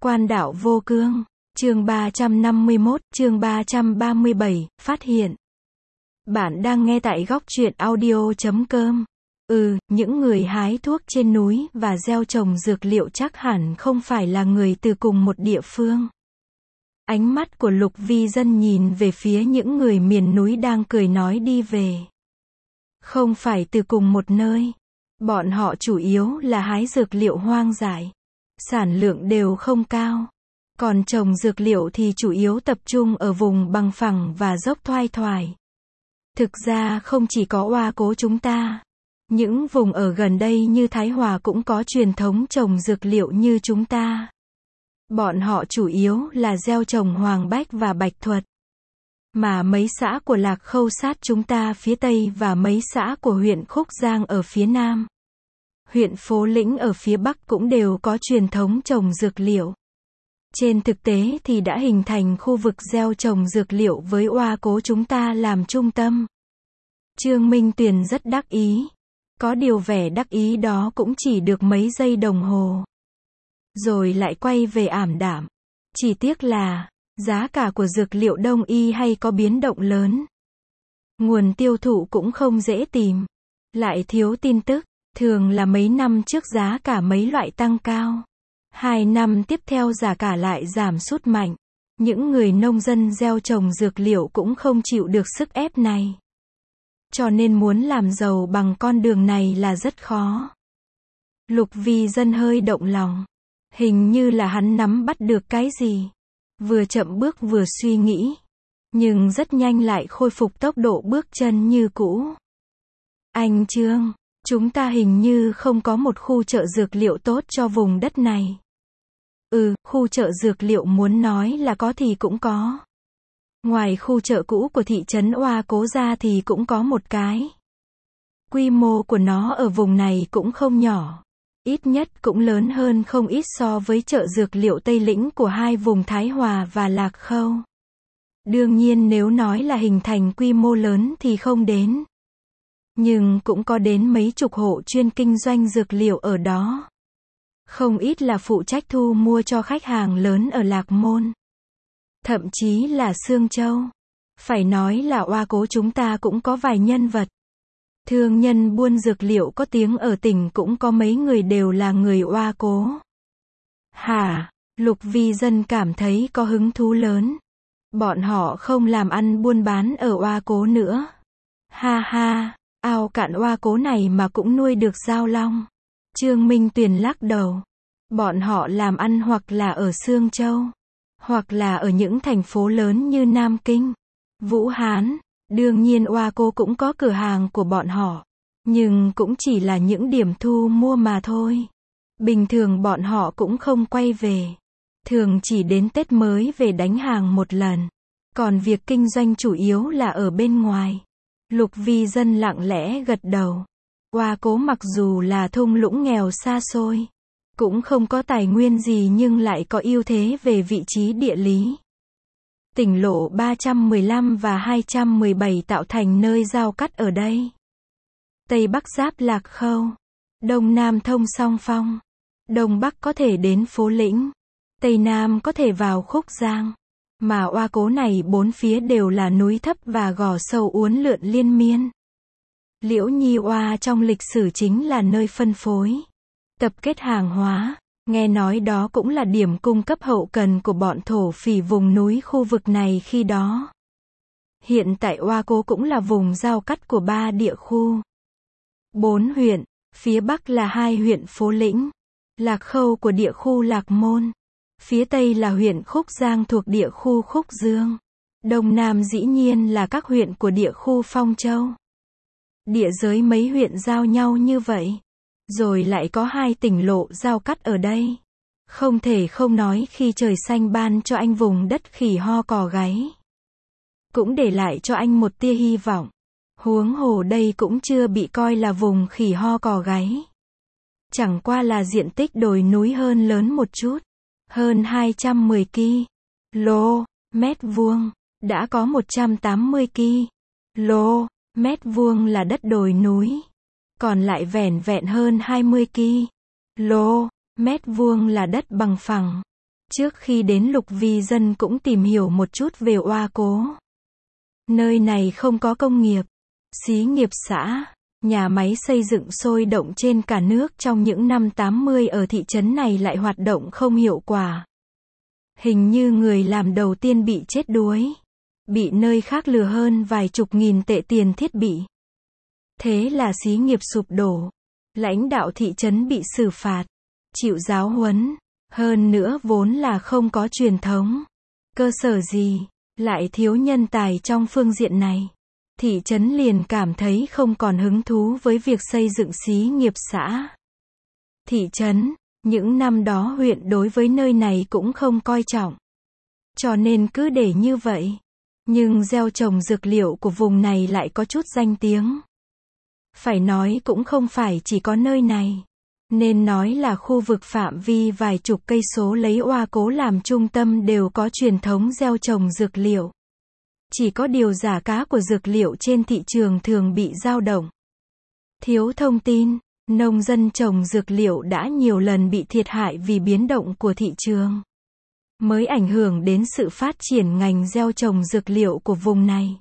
Quan đạo vô cương. Chương 351, chương 337, phát hiện. Bạn đang nghe tại góc truyện audio.com. Những người hái thuốc trên núi và gieo trồng dược liệu chắc hẳn không phải là người từ cùng một địa phương. Ánh mắt của Lục Vi Dân nhìn về phía những người miền núi đang cười nói đi về. Không phải từ cùng một nơi. Bọn họ chủ yếu là hái dược liệu hoang dại. Sản lượng đều không cao. Còn trồng dược liệu thì chủ yếu tập trung ở vùng bằng phẳng và dốc thoai thoải. Thực ra không chỉ có Oa Cố chúng ta. Những vùng ở gần đây như Thái Hòa cũng có truyền thống trồng dược liệu như chúng ta. Bọn họ chủ yếu là gieo trồng hoàng bách và bạch thuật. Mà mấy xã của Lạc Khâu sát chúng ta phía Tây và mấy xã của huyện Khúc Giang ở phía Nam. Huyện Phố Lĩnh ở phía Bắc cũng đều có truyền thống trồng dược liệu. Trên thực tế thì đã hình thành khu vực gieo trồng dược liệu với Oa Cố chúng ta làm trung tâm. Trương Minh Tuyền rất đắc ý. Có điều vẻ đắc ý đó cũng chỉ được mấy giây đồng hồ. Rồi lại quay về ảm đạm. Chỉ tiếc là, giá cả của dược liệu đông y hay có biến động lớn. Nguồn tiêu thụ cũng không dễ tìm. Lại thiếu tin tức. Thường là mấy năm trước giá cả mấy loại tăng cao. 2 năm tiếp theo giá cả lại giảm sút mạnh. Những người nông dân gieo trồng dược liệu cũng không chịu được sức ép này. Cho nên muốn làm giàu bằng con đường này là rất khó. Lục Vi Dân hơi động lòng. Hình như là hắn nắm bắt được cái gì. Vừa chậm bước vừa suy nghĩ. Nhưng rất nhanh lại khôi phục tốc độ bước chân như cũ. Anh Trương, chúng ta hình như không có một khu chợ dược liệu tốt cho vùng đất này. Khu chợ dược liệu muốn nói là có thì cũng có. Ngoài khu chợ cũ của thị trấn Oa Cố ra thì cũng có một cái. Quy mô của nó ở vùng này cũng không nhỏ. Ít nhất cũng lớn hơn không ít so với chợ dược liệu Tây Lĩnh của hai vùng Thái Hòa và Lạc Khâu. Đương nhiên nếu nói là hình thành quy mô lớn thì không đến. Nhưng cũng có đến mấy chục hộ chuyên kinh doanh dược liệu ở đó. Không ít là phụ trách thu mua cho khách hàng lớn ở Lạc Môn. Thậm chí là Sương Châu. Phải nói là Oa Cố chúng ta cũng có vài nhân vật. Thương nhân buôn dược liệu có tiếng ở tỉnh cũng có mấy người đều là người Oa Cố. Lục Vi Dân cảm thấy có hứng thú lớn. Bọn họ không làm ăn buôn bán ở Oa Cố nữa. Ao cạn Oa Cố này mà cũng nuôi được giao long. Trương Minh Tuyền lắc đầu. Bọn họ làm ăn hoặc là ở Sương Châu, hoặc là ở những thành phố lớn như Nam Kinh, Vũ Hán. Đương nhiên Oa Cố cũng có cửa hàng của bọn họ. Nhưng cũng chỉ là những điểm thu mua mà thôi. Bình thường bọn họ cũng không quay về. Thường chỉ đến Tết mới về đánh hàng một lần. Còn việc kinh doanh chủ yếu là ở bên ngoài. Lục Vi Dân lặng lẽ gật đầu. Oa Cố mặc dù là thung lũng nghèo xa xôi, cũng không có tài nguyên gì nhưng lại có ưu thế về vị trí địa lý. Tỉnh lộ 315 và 217 tạo thành nơi giao cắt ở đây. Tây Bắc giáp Lạc Khâu, Đông Nam thông Song Phong, Đông Bắc có thể đến Phố Lĩnh, Tây Nam có thể vào Khúc Giang. Mà Oa Cố này bốn phía đều là núi thấp và gò sâu uốn lượn liên miên. Liễu Nhi Oa trong lịch sử chính là nơi phân phối, tập kết hàng hóa. Nghe nói đó cũng là điểm cung cấp hậu cần của bọn thổ phỉ vùng núi khu vực này khi đó. Hiện tại Oa Cố cũng là vùng giao cắt của 3 địa khu. 4 huyện, phía Bắc là 2 huyện Phố Lĩnh, Lạc Khâu của địa khu Lạc Môn. Phía Tây là huyện Khúc Giang thuộc địa khu Khúc Dương. Đông Nam dĩ nhiên là các huyện của địa khu Phong Châu. Địa giới mấy huyện giao nhau như vậy. Rồi lại có 2 tỉnh lộ giao cắt ở đây. Không thể không nói khi trời xanh ban cho anh vùng đất khỉ ho cò gáy. Cũng để lại cho anh một tia hy vọng. Huống hồ đây cũng chưa bị coi là vùng khỉ ho cò gáy. Chẳng qua là diện tích đồi núi hơn lớn một chút. Hơn 210 km vuông, đã có 180 km vuông là đất đồi núi. Còn lại vẻn vẹn hơn 20 km vuông là đất bằng phẳng. Trước khi đến Lục Vi Dân cũng tìm hiểu một chút về Oa Cố. Nơi này không có công nghiệp, xí nghiệp xã, nhà máy xây dựng sôi động trên cả nước trong những năm 80 ở thị trấn này lại hoạt động không hiệu quả. Hình như người làm đầu tiên bị chết đuối. Bị nơi khác lừa hơn vài chục nghìn tệ tiền thiết bị. Thế là xí nghiệp sụp đổ. Lãnh đạo thị trấn bị xử phạt, chịu giáo huấn. Hơn nữa vốn là không có truyền thống, cơ sở gì, lại thiếu nhân tài trong phương diện này. Thị trấn liền cảm thấy không còn hứng thú với việc xây dựng xí nghiệp xã. Thị trấn, những năm đó huyện đối với nơi này cũng không coi trọng. Cho nên cứ để như vậy. Nhưng gieo trồng dược liệu của vùng này lại có chút danh tiếng. Phải nói cũng không phải chỉ có nơi này. Nên nói là khu vực phạm vi vài chục cây số lấy Oa Cố làm trung tâm đều có truyền thống gieo trồng dược liệu. Chỉ có điều giá cả của dược liệu trên thị trường thường bị dao động. Thiếu thông tin, nông dân trồng dược liệu đã nhiều lần bị thiệt hại vì biến động của thị trường. Mới ảnh hưởng đến sự phát triển ngành gieo trồng dược liệu của vùng này.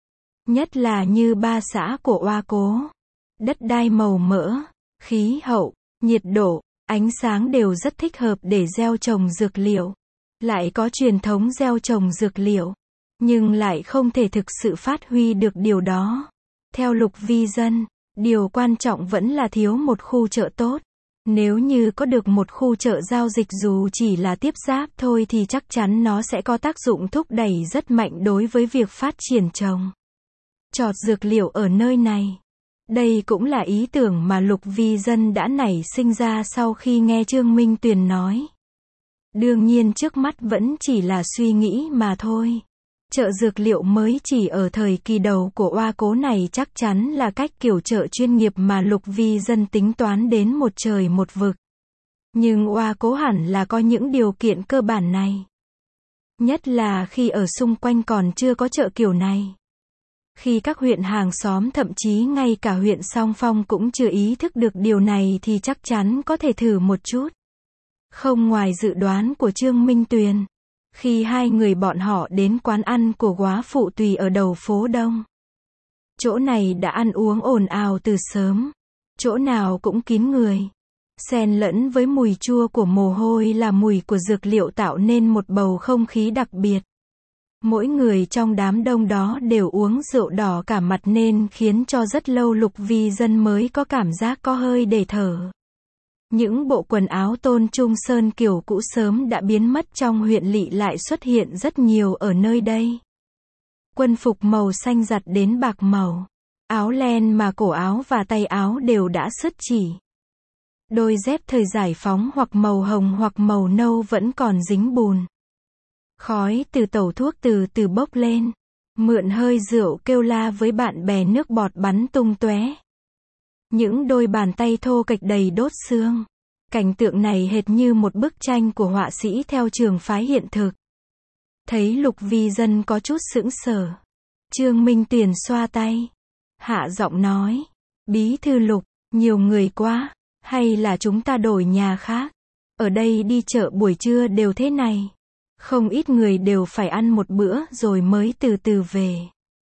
Nhất là như ba xã của Oa Cố. Đất đai màu mỡ, khí hậu, nhiệt độ, ánh sáng đều rất thích hợp để gieo trồng dược liệu. Lại có truyền thống gieo trồng dược liệu. Nhưng lại không thể thực sự phát huy được điều đó. Theo Lục Vi Dân, điều quan trọng vẫn là thiếu một khu chợ tốt. Nếu như có được một khu chợ giao dịch dù chỉ là tiếp giáp thôi thì chắc chắn nó sẽ có tác dụng thúc đẩy rất mạnh đối với việc phát triển trồng trọt dược liệu ở nơi này. Đây cũng là ý tưởng mà Lục Vi Dân đã nảy sinh ra sau khi nghe Trương Minh Tuyền nói. Đương nhiên trước mắt vẫn chỉ là suy nghĩ mà thôi. Chợ dược liệu mới chỉ ở thời kỳ đầu của Oa Cố này chắc chắn là cách kiểu chợ chuyên nghiệp mà Lục Vi Dân tính toán đến một trời một vực. Nhưng Oa Cố hẳn là có những điều kiện cơ bản này. Nhất là khi ở xung quanh còn chưa có chợ kiểu này. Khi các huyện hàng xóm thậm chí ngay cả huyện Song Phong cũng chưa ý thức được điều này thì chắc chắn có thể thử một chút. Không ngoài dự đoán của Trương Minh Tuyền. Khi hai người bọn họ đến quán ăn của góa phụ Tùy ở đầu phố Đông. Chỗ này đã ăn uống ồn ào từ sớm. Chỗ nào cũng kín người. Xen lẫn với mùi chua của mồ hôi là mùi của dược liệu tạo nên một bầu không khí đặc biệt. Mỗi người trong đám đông đó đều uống rượu đỏ cả mặt nên khiến cho rất lâu Lục Vi Dân mới có cảm giác có hơi để thở. Những bộ quần áo Tôn Trung Sơn kiểu cũ sớm đã biến mất trong huyện lỵ lại xuất hiện rất nhiều ở nơi đây. Quân phục màu xanh giặt đến bạc màu. Áo len mà cổ áo và tay áo đều đã sứt chỉ. Đôi dép thời giải phóng hoặc màu hồng hoặc màu nâu vẫn còn dính bùn. Khói từ tẩu thuốc từ từ bốc lên. Mượn hơi rượu kêu la với bạn bè nước bọt bắn tung tóe. Những đôi bàn tay thô kệch đầy đốt xương. Cảnh tượng này hệt như một bức tranh của họa sĩ theo trường phái hiện thực. Thấy Lục Vi Dân có chút sững sờ. Trương Minh Tuyền xoa tay. Hạ giọng nói. Bí thư Lục, nhiều người quá. Hay là chúng ta đổi nhà khác? Ở đây đi chợ buổi trưa đều thế này. Không ít người đều phải ăn một bữa rồi mới từ từ về.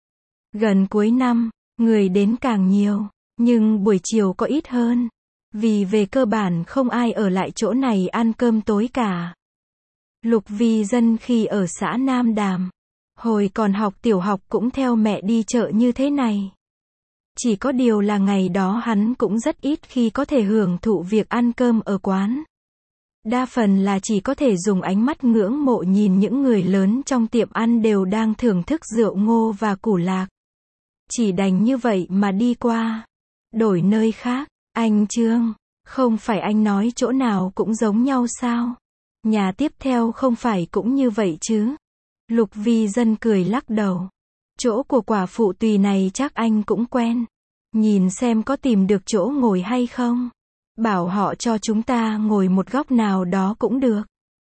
Gần cuối năm, người đến càng nhiều. Nhưng buổi chiều có ít hơn. Vì về cơ bản không ai ở lại chỗ này ăn cơm tối cả. Lục Vi Dân khi ở xã Nam Đàm. Hồi còn học tiểu học cũng theo mẹ đi chợ như thế này. Chỉ có điều là ngày đó hắn cũng rất ít khi có thể hưởng thụ việc ăn cơm ở quán. Đa phần là chỉ có thể dùng ánh mắt ngưỡng mộ nhìn những người lớn trong tiệm ăn đều đang thưởng thức rượu ngô và củ lạc. Chỉ đành như vậy mà đi qua. Đổi nơi khác, anh Trương, không phải anh nói chỗ nào cũng giống nhau sao? Nhà tiếp theo không phải cũng như vậy chứ? Lục Vi Dân cười lắc đầu. Chỗ của quả phụ Tùy này chắc anh cũng quen. Nhìn xem có tìm được chỗ ngồi hay không? Bảo họ cho chúng ta ngồi một góc nào đó cũng được.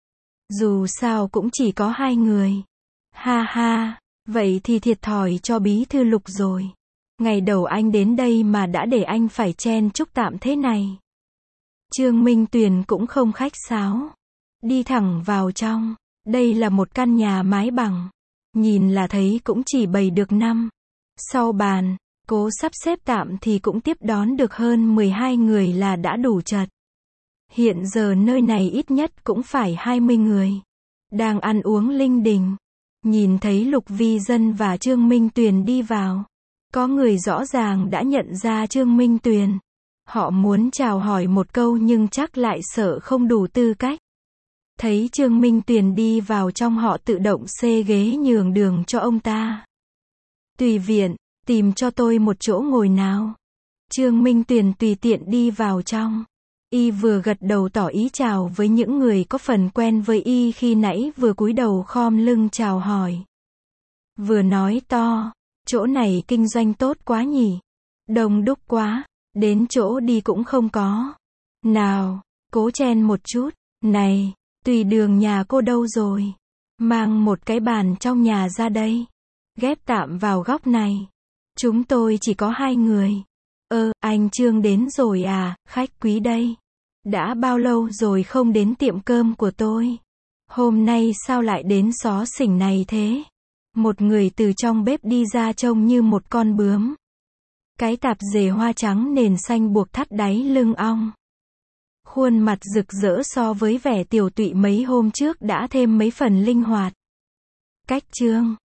Dù sao cũng chỉ có hai người. Ha ha, vậy thì thiệt thòi cho bí thư Lục rồi. Ngày đầu anh đến đây mà đã để anh phải chen chúc tạm thế này. Trương Minh Tuyền cũng không khách sáo. đi thẳng vào trong. Đây là một căn nhà mái bằng. Nhìn là thấy cũng chỉ bày được 5. Sau bàn, cố sắp xếp tạm thì cũng tiếp đón được hơn 12 người là đã đủ chật. Hiện giờ nơi này ít nhất cũng phải 20 người. Đang ăn uống linh đình. Nhìn thấy Lục Vi Dân và Trương Minh Tuyền đi vào. Có người rõ ràng đã nhận ra Trương Minh Tuyền. Họ muốn chào hỏi một câu nhưng chắc lại sợ không đủ tư cách. Thấy Trương Minh Tuyền đi vào trong họ tự động xê ghế nhường đường cho ông ta. Tùy viện, tìm cho tôi một chỗ ngồi nào. Trương Minh Tuyền tùy tiện đi vào trong. Y vừa gật đầu tỏ ý chào với những người có phần quen với Y khi nãy vừa cúi đầu khom lưng chào hỏi. Vừa nói to, chỗ này kinh doanh tốt quá nhỉ. Đông đúc quá, đến chỗ đi cũng không có. Nào, cố chen một chút. Này, Tùy Đường nhà cô đâu rồi? Mang một cái bàn trong nhà ra đây. Ghép tạm vào góc này. Chúng tôi chỉ có 2 người. Anh Trương đến rồi à, khách quý đây. Đã bao lâu rồi không đến tiệm cơm của tôi? Hôm nay sao lại đến xó xỉnh này thế? Một người từ trong bếp đi ra trông như một con bướm. Cái tạp dề hoa trắng nền xanh buộc thắt đáy lưng ong. Khuôn mặt rực rỡ so với vẻ tiều tụy mấy hôm trước đã thêm mấy phần linh hoạt. Cách Trương,